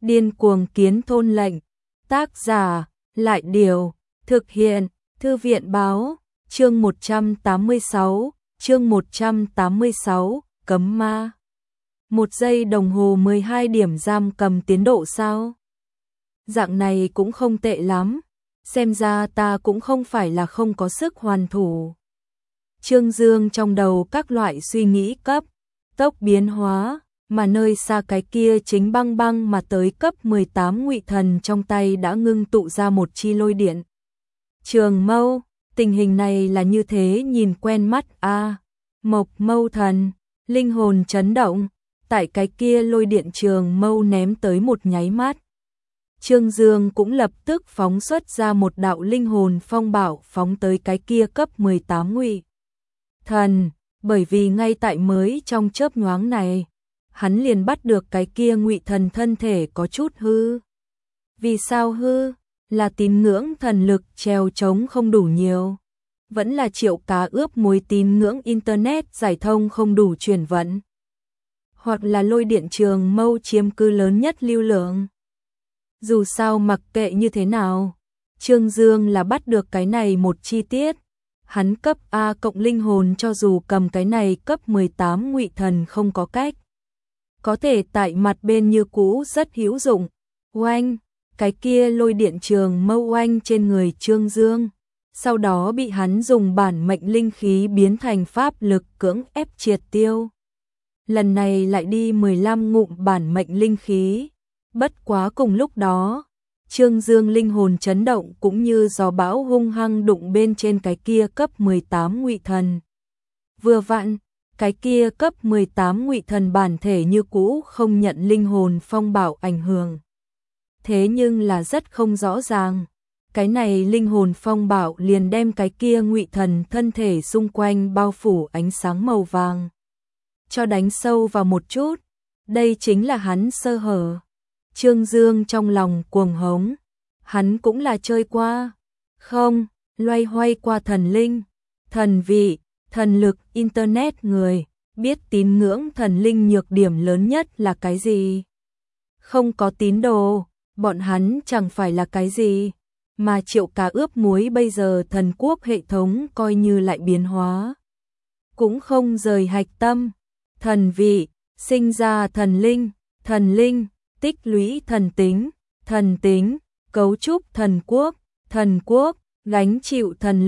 Điên cuồng kiến thôn lệnh. Tác giả, Lại Điều. Thực hiện, Thư viện Báo. Chương 186, cấm ma. 1 giây đồng hồ 12 điểm giam cầm tiến độ sao? Dạng này cũng không tệ lắm, xem ra ta cũng không phải là không có sức hoàn thủ. Trương Dương trong đầu các loại suy nghĩ cấp tốc biến hóa, mà nơi xa cái kia chính băng băng mà tới cấp 18 ngụy thần trong tay đã ngưng tụ ra một chi lôi điện. Trường mâu, tình hình này là như thế nhìn quen mắt a. Mộc mâu thần, linh hồn chấn động, tại cái kia lôi điện trường mâu ném tới một nháy mắt. Trương Dương cũng lập tức phóng xuất ra một đạo linh hồn phong bạo phóng tới cái kia cấp 18 ngụy thần, bởi vì ngay tại mới trong chớp nhoáng này, hắn liền bắt được cái kia ngụy thần thân thể có chút hư. Vì sao hư? Là tín ngưỡng thần lực trèo trống không đủ nhiều, vẫn là triệu cá ướp muối tín ngưỡng internet giải thông không đủ truyền vận, hoặc là lôi điện trường mâu chiếm cứ lớn nhất lưu lượng. Dù sao mặc kệ như thế nào, Trương Dương là bắt được cái này một chi tiết. Hắn cấp A cộng linh hồn cho dù cầm cái này cấp 18 ngụy thần không có cách. Có thể tại mặt bên như cũ rất hữu dụng. Oanh, cái kia lôi điện trường mâu oanh trên người Trương Dương. Sau đó bị hắn dùng bản mệnh linh khí biến thành pháp lực cưỡng ép triệt tiêu. Lần này lại đi 15 ngụm bản mệnh linh khí. Bất quá cùng lúc đó, Trương Dương linh hồn chấn động cũng như gió bão hung hăng đụng bên trên cái kia cấp 18 ngụy thần. Vừa vặn, cái kia cấp 18 ngụy thần bản thể như cũ không nhận linh hồn phong bạo ảnh hưởng. Thế nhưng là rất không rõ ràng, cái này linh hồn phong bạo liền đem cái kia ngụy thần thân thể xung quanh bao phủ ánh sáng màu vàng. Cho đánh sâu vào một chút, đây chính là hắn sơ hở. Trương Dương trong lòng cuồng hống, hắn cũng là chơi qua, không, loay hoay qua thần linh, thần vị, thần lực, internet người, biết tín ngưỡng thần linh nhược điểm lớn nhất là cái gì. Không có tín đồ, bọn hắn chẳng phải là cái gì, mà triệu cá ướp muối bây giờ thần quốc hệ thống coi như lại biến hóa. Cũng không rời hạch tâm, thần vị, sinh ra thần linh, tích lũy thần tính, cấu trúc thần quốc, gánh chịu thần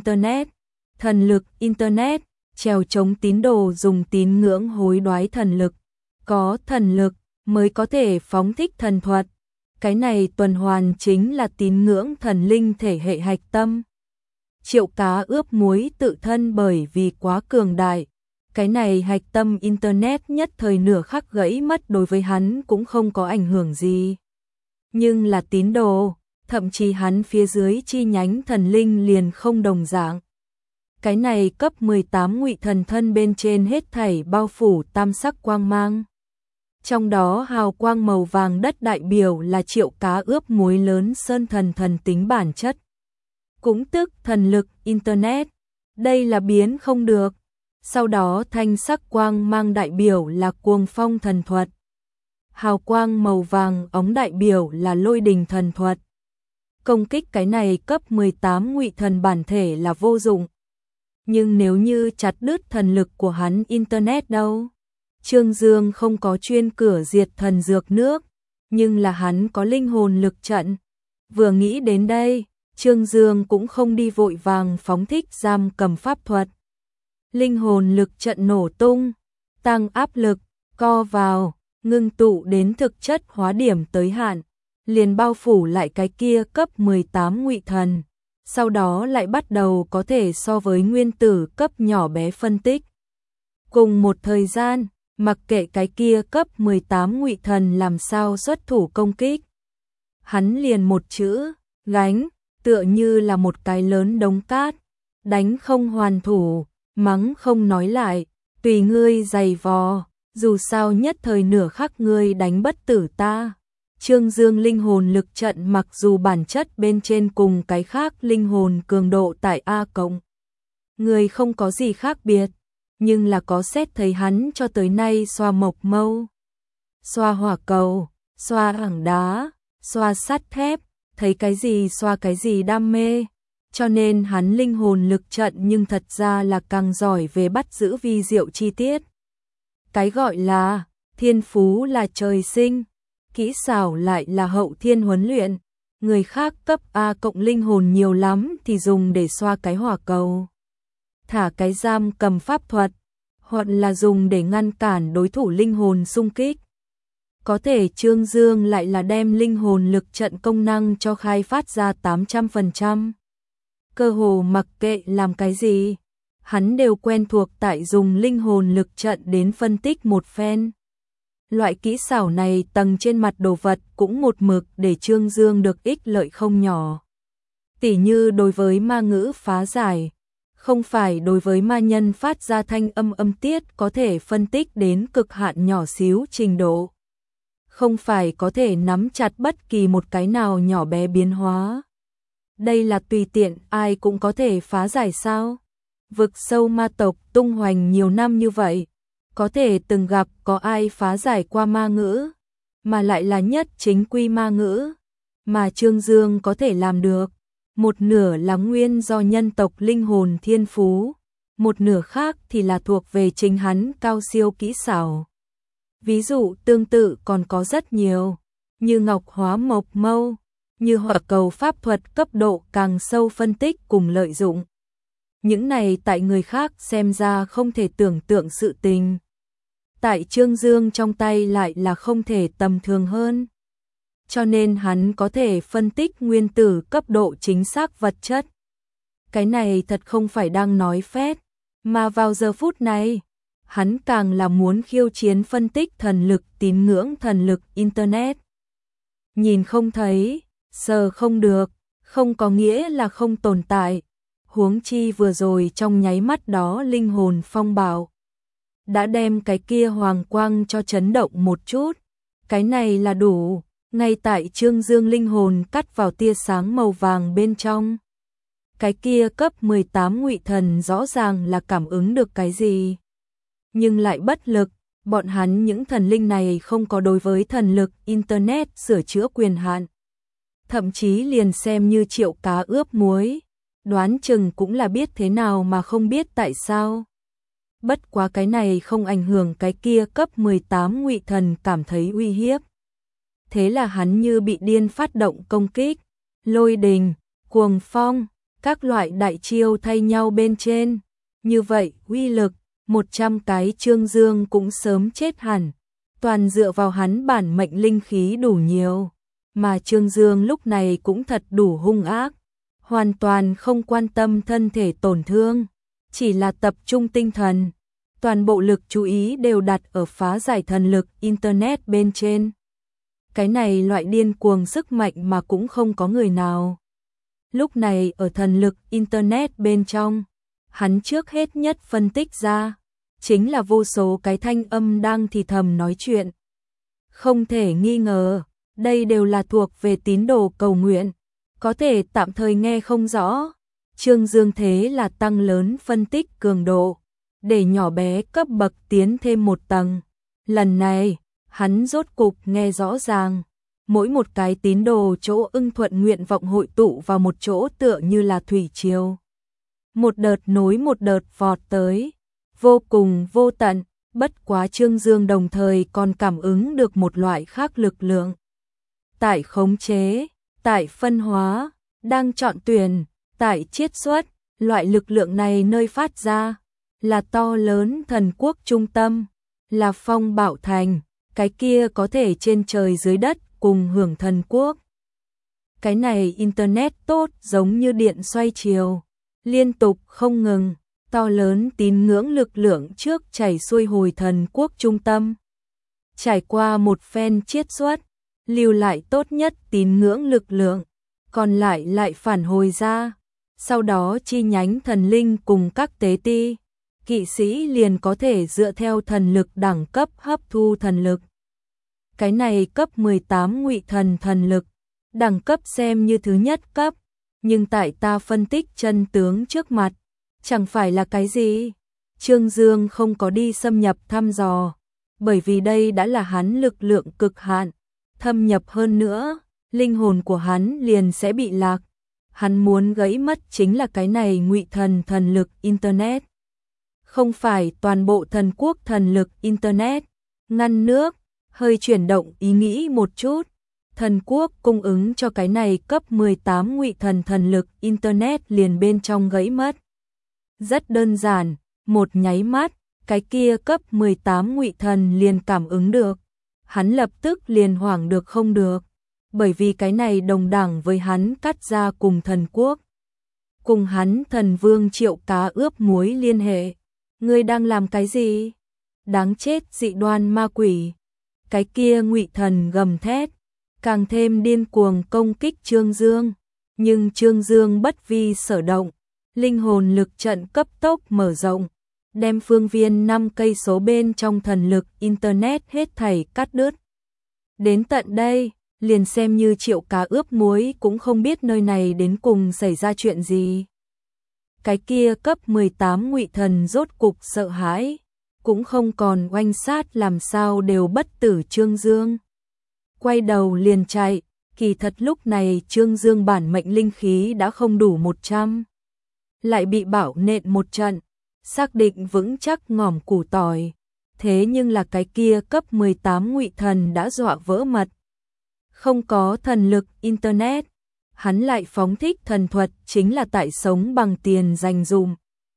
lực internet, trèo chống tín đồ dùng tín ngưỡng hối đoái thần lực, có thần lực mới có thể phóng thích thần thuật. Cái này tuần hoàn chính là tín ngưỡng thần linh thể hệ hạch tâm. Triệu cá ướp muối tự thân bởi vì quá cường đại, cái này hạch tâm internet nhất thời nửa khắc gãy mất đối với hắn cũng không có ảnh hưởng gì. Nhưng là tín đồ, thậm chí hắn phía dưới chi nhánh thần linh liền không đồng dạng. Cái này cấp 18 ngụy thần thân bên trên hết thảy bao phủ tam sắc quang mang. Trong đó hào quang màu vàng đất đại biểu là triệu cá ướp muối lớn sơn thần thần tính bản chất. Cũng tức thần lực internet, đây là biến không được. Sau đó thanh sắc quang mang đại biểu là cuồng phong thần thuật. Hào quang màu vàng ống đại biểu là lôi đình thần thuật. Công kích cái này cấp 18 ngụy thần bản thể là vô dụng. Nhưng nếu như chặt đứt thần lực của hắn internet đâu? Trương Dương không có chuyên cửa diệt thần dược nước, nhưng là hắn có linh hồn lực trận. Vừa nghĩ đến đây, Trương Dương cũng không đi vội vàng phóng thích giam cầm pháp thuật. Linh hồn lực trận nổ tung, tăng áp lực, co vào, ngưng tụ đến thực chất hóa điểm tới hạn, liền bao phủ lại cái kia cấp 18 ngụy thần, sau đó lại bắt đầu có thể so với nguyên tử cấp nhỏ bé phân tích. Cùng một thời gian, mặc kệ cái kia cấp 18 ngụy thần làm sao xuất thủ công kích, hắn liền một chữ, gánh, tựa như là một cái lớn đống cát, đánh không hoàn thủ, mắng không nói lại, tùy ngươi giày vò, dù sao nhất thời nửa khắc ngươi đánh bất tử ta. Trương Dương linh hồn lực trận mặc dù bản chất bên trên cùng cái khác linh hồn cường độ tại A cộng, người không có gì khác biệt, nhưng là có xét thấy hắn cho tới nay xoa mộc mâu, xoa hỏa cầu, xoa ảng đá, xoa sắt thép, thấy cái gì xoa cái gì đam mê. Cho nên hắn linh hồn lực trận nhưng thật ra là càng giỏi về bắt giữ vi diệu chi tiết. Cái gọi là thiên phú là trời sinh, kỹ xảo lại là hậu thiên huấn luyện. Người khác cấp A cộng linh hồn nhiều lắm thì dùng để xoa cái hỏa cầu, thả cái giam cầm pháp thuật, hoặc là dùng để ngăn cản đối thủ linh hồn xung kích. Có thể Trương Dương lại là đem linh hồn lực trận công năng cho khai phát ra 800%. Cơ hồ mặc kệ làm cái gì, hắn đều quen thuộc tại dùng linh hồn lực trận đến phân tích một phen. Loại kỹ xảo này tầng trên mặt đồ vật cũng một mực để Trương Dương được ích lợi không nhỏ. Tỉ như đối với ma ngữ phá giải, không phải đối với ma nhân phát ra thanh âm tiết có thể phân tích đến cực hạn nhỏ xíu trình độ. Không phải có thể nắm chặt bất kỳ một cái nào nhỏ bé biến hóa. Đây là tùy tiện ai cũng có thể phá giải sao? Vực sâu ma tộc tung hoành nhiều năm như vậy, có thể từng gặp có ai phá giải qua ma ngữ, mà lại là nhất chính quy ma ngữ, mà Trương Dương có thể làm được. Một nửa là nguyên do nhân tộc linh hồn thiên phú, một nửa khác thì là thuộc về chính hắn cao siêu kỹ xảo. Ví dụ tương tự còn có rất nhiều, như ngọc hóa mộc mâu, như hỏa cầu pháp thuật cấp độ càng sâu phân tích cùng lợi dụng. Những này tại người khác xem ra không thể tưởng tượng sự tình. Tại Trương Dương trong tay lại là không thể tầm thường hơn. Cho nên hắn có thể phân tích nguyên tử cấp độ chính xác vật chất. Cái này thật không phải đang nói phét, mà vào giờ phút này, hắn càng là muốn khiêu chiến phân tích thần lực tín ngưỡng thần lực Internet. Nhìn không thấy, sờ không được, không có nghĩa là không tồn tại. Huống chi vừa rồi trong nháy mắt đó linh hồn phong bạo đã đem cái kia hoàng quang cho chấn động một chút. Cái này là đủ. Ngay tại Trương Dương linh hồn cắt vào tia sáng màu vàng bên trong, cái kia cấp 18 ngụy thần rõ ràng là cảm ứng được cái gì, nhưng lại bất lực. Bọn hắn những thần linh này không có đối với thần lực Internet sửa chữa quyền hạn, thậm chí liền xem như triệu cá ướp muối, đoán chừng cũng là biết thế nào mà không biết tại sao. Bất quá cái này không ảnh hưởng cái kia cấp 18 ngụy thần cảm thấy uy hiếp. Thế là hắn như bị điên phát động công kích, lôi đình, cuồng phong, các loại đại chiêu thay nhau bên trên. Như vậy, uy lực, 100 cái Trương Dương cũng sớm chết hẳn, toàn dựa vào hắn bản mệnh linh khí đủ nhiều. Mà Trương Dương lúc này cũng thật đủ hung ác, hoàn toàn không quan tâm thân thể tổn thương, chỉ là tập trung tinh thần. Toàn bộ lực chú ý đều đặt ở phá giải thần lực Internet bên trên. Cái này loại điên cuồng sức mạnh mà cũng không có người nào. Lúc này ở thần lực Internet bên trong, hắn trước hết nhất phân tích ra, chính là vô số cái thanh âm đang thì thầm nói chuyện. Không thể nghi ngờ, đây đều là thuộc về tín đồ cầu nguyện, có thể tạm thời nghe không rõ. Trương Dương thế là tăng lớn phân tích cường độ, để nhỏ bé cấp bậc tiến thêm một tầng. Lần này, hắn rốt cục nghe rõ ràng, mỗi một cái tín đồ chỗ ưng thuận nguyện vọng hội tụ vào một chỗ tựa như là thủy triều. Một đợt nối một đợt vọt tới, vô cùng vô tận. Bất quá Trương Dương đồng thời còn cảm ứng được một loại khác lực lượng. Tại khống chế, tại phân hóa, đang chọn tuyển, tại chiết xuất, loại lực lượng này nơi phát ra là to lớn thần quốc trung tâm, là Phong Bảo Thành, cái kia có thể trên trời dưới đất cùng hưởng thần quốc. Cái này Internet tốt giống như điện xoay chiều, liên tục không ngừng, to lớn tín ngưỡng lực lượng trước chảy xuôi hồi thần quốc trung tâm. Trải qua một phen chiết xuất, lưu lại tốt nhất tín ngưỡng lực lượng, còn lại phản hồi ra, sau đó chi nhánh thần linh cùng các tế ti, kỵ sĩ liền có thể dựa theo thần lực đẳng cấp hấp thu thần lực. Cái này cấp 18 ngụy thần thần lực, đẳng cấp xem như thứ nhất cấp, nhưng tại ta phân tích chân tướng trước mặt, chẳng phải là cái gì. Trương Dương không có đi xâm nhập thăm dò, bởi vì đây đã là hắn lực lượng cực hạn, thâm nhập hơn nữa, linh hồn của hắn liền sẽ bị lạc. Hắn muốn gãy mất chính là cái này ngụy thần lực Internet. Không phải toàn bộ thần quốc thần lực Internet. Ngăn nước, hơi chuyển động ý nghĩ một chút. Thần quốc cung ứng cho cái này cấp 18 ngụy thần lực Internet liền bên trong gãy mất. Rất đơn giản, một nháy mắt, cái kia cấp 18 ngụy thần liền cảm ứng được. Hắn lập tức liền hoảng được không được, bởi vì cái này đồng đẳng với hắn cắt ra cùng thần quốc. Cùng hắn thần vương Triệu Cá ướp muối liên hệ. Ngươi đang làm cái gì? Đáng chết dị đoan ma quỷ. Cái kia ngụy thần gầm thét, càng thêm điên cuồng công kích Trương Dương. Nhưng Trương Dương bất vi sở động, linh hồn lực trận cấp tốc mở rộng, đem phương viên 5 cây số bên trong thần lực Internet hết thảy cắt đứt. Đến tận đây, liền xem như Triệu Cá ướp muối cũng không biết nơi này đến cùng xảy ra chuyện gì. Cái kia cấp 18 ngụy thần rốt cục sợ hãi, cũng không còn oanh sát làm sao đều bất tử Trương Dương. Quay đầu liền chạy, kỳ thật lúc này Trương Dương bản mệnh linh khí đã không đủ 100. Lại bị bảo nện một trận, xác định vững chắc ngòm củ tỏi. Thế nhưng là cái kia cấp 18 ngụy thần đã dọa vỡ mật. Không có thần lực Internet, hắn lại phóng thích thần thuật chính là tại sống bằng tiền dành dụm.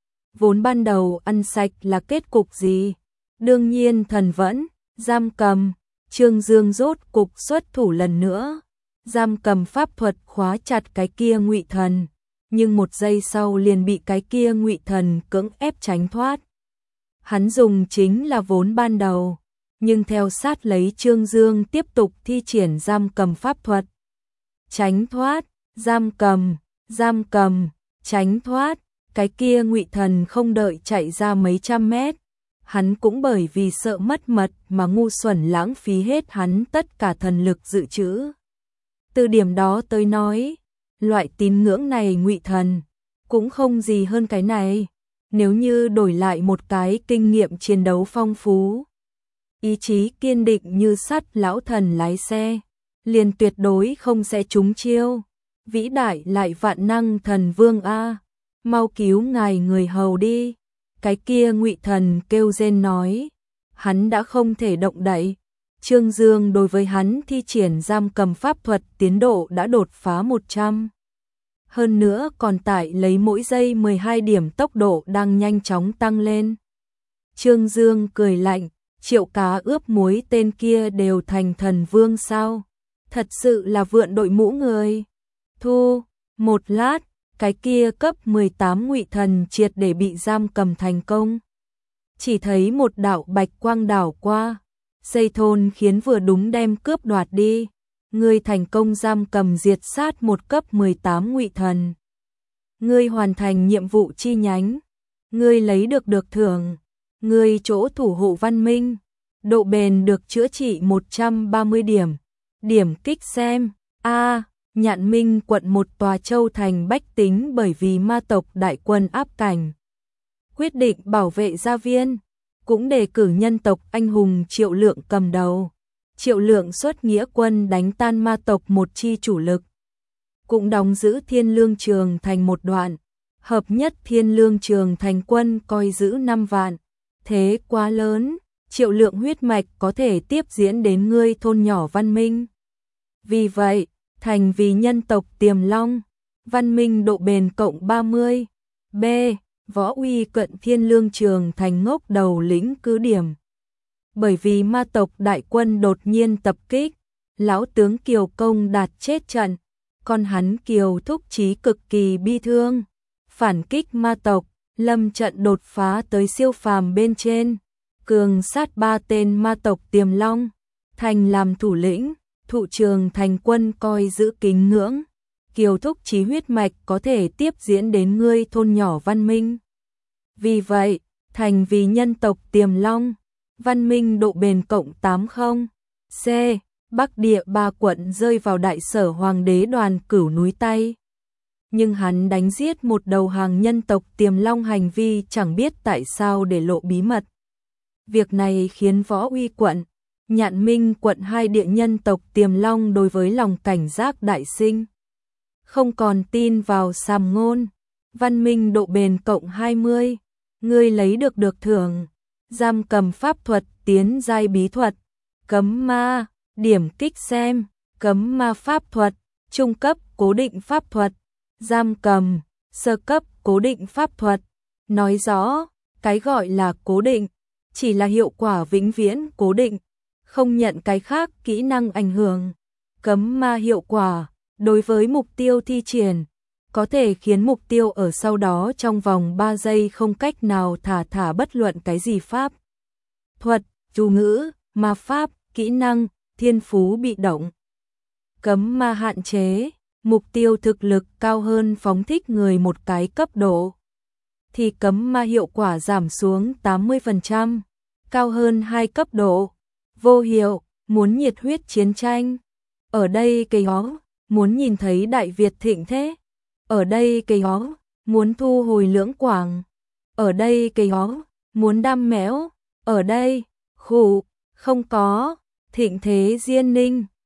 Vốn ban đầu ăn sạch là kết cục gì? Đương nhiên thần vẫn, giam cầm. Trương Dương rốt cục xuất thủ lần nữa. Giam cầm pháp thuật khóa chặt cái kia ngụy thần. Nhưng một giây sau liền bị cái kia ngụy thần cưỡng ép tránh thoát. Hắn dùng chính là vốn ban đầu. Nhưng theo sát lấy Trương Dương tiếp tục thi triển giam cầm pháp thuật. Tránh thoát, giam cầm, tránh thoát. Cái kia ngụy thần không đợi chạy ra mấy trăm mét. Hắn cũng bởi vì sợ mất mật mà ngu xuẩn lãng phí hết hắn tất cả thần lực dự trữ. Từ điểm đó tới nói, loại tín ngưỡng này ngụy thần cũng không gì hơn cái này. Nếu như đổi lại một cái kinh nghiệm chiến đấu phong phú, ý chí kiên định như sắt lão thần lái xe, liền tuyệt đối không sẽ trúng chiêu. Vĩ đại lại vạn năng thần vương a, mau cứu ngài người hầu đi. Cái kia ngụy thần kêu rên nói, hắn đã không thể động đậy. Trương Dương đối với hắn thi triển giam cầm pháp thuật tiến độ đã đột phá 100. Hơn nữa còn tại lấy mỗi giây 12 điểm tốc độ đang nhanh chóng tăng lên. Trương Dương cười lạnh, Triệu Cá ướp muối tên kia đều thành thần vương sao? Thật sự là vượn đội mũ người. Thu, một lát, cái kia cấp 18 ngụy thần triệt để bị giam cầm thành công. Chỉ thấy một đạo bạch quang đảo qua, dây thôn khiến vừa đúng đem cướp đoạt đi. Ngươi thành công giam cầm diệt sát một cấp 18 ngụy thần. Ngươi hoàn thành nhiệm vụ chi nhánh. Ngươi lấy được thưởng. Ngươi chỗ thủ hộ văn minh. Độ bền được chữa trị 130 điểm. Điểm kích xem. Nhạn Minh quận một tòa châu thành bách tính bởi vì ma tộc đại quân áp cảnh. Quyết định bảo vệ gia viên. Cũng đề cử nhân tộc anh hùng Triệu Lượng cầm đầu. Triệu Lượng xuất nghĩa quân đánh tan ma tộc một chi chủ lực. Cũng đóng giữ Thiên Lương Trường thành một đoạn. Hợp nhất Thiên Lương Trường thành quân coi giữ 5 vạn. Thế quá lớn, Triệu Lượng huyết mạch có thể tiếp diễn đến ngươi thôn nhỏ văn minh. Vì vậy, thành vì nhân tộc Tiềm Long, văn minh độ bền cộng 30. B. Võ uy cận Thiên Lương Trường thành ngốc đầu lĩnh cứ điểm. Bởi vì ma tộc đại quân đột nhiên tập kích, lão tướng Kiều Công Đạt chết trận, còn hắn Kiều Thúc Chí cực kỳ bi thương. Phản kích ma tộc, lâm trận đột phá tới siêu phàm bên trên, cường sát 3 tên ma tộc Tiềm Long, thành làm thủ lĩnh, thụ trường thành quân coi giữ kính ngưỡng. Kiều Thúc Chí huyết mạch có thể tiếp diễn đến ngươi thôn nhỏ văn minh. Vì vậy, thành vì nhân tộc Tiềm Long, văn minh độ bền cộng 80. C. Bắc địa 3 quận rơi vào đại sở hoàng đế Đoàn Cửu núi tay. Nhưng hắn đánh giết một đầu hàng nhân tộc Tiềm Long hành vi chẳng biết tại sao để lộ bí mật. Việc này khiến Võ Uy quận, Nhạn Minh quận 2 địa nhân tộc Tiềm Long đối với lòng cảnh giác đại sinh. Không còn tin vào sàm ngôn. Văn minh độ bền cộng 20. Ngươi lấy được thưởng. Giam cầm pháp thuật tiến giai bí thuật. Cấm ma, điểm kích xem. Cấm ma pháp thuật, trung cấp cố định pháp thuật. Giam cầm, sơ cấp cố định pháp thuật. Nói rõ, cái gọi là cố định, chỉ là hiệu quả vĩnh viễn cố định, không nhận cái khác kỹ năng ảnh hưởng. Cấm ma hiệu quả, đối với mục tiêu thi triển, có thể khiến mục tiêu ở sau đó trong vòng 3 giây không cách nào thả bất luận cái gì pháp thuật, chú ngữ, ma pháp, kỹ năng, thiên phú bị động. Cấm ma hạn chế, mục tiêu thực lực cao hơn phóng thích người một cái cấp độ, thì cấm ma hiệu quả giảm xuống 80%, cao hơn 2 cấp độ. Vô hiệu, muốn nhiệt huyết chiến tranh. Ở đây cây hó, muốn nhìn thấy Đại Việt thịnh thế. Ở đây cây hó, muốn thu hồi Lưỡng Quảng. Ở đây cây hó, muốn đam mẽo. Ở đây, khủ, không có, thịnh thế Diên Ninh.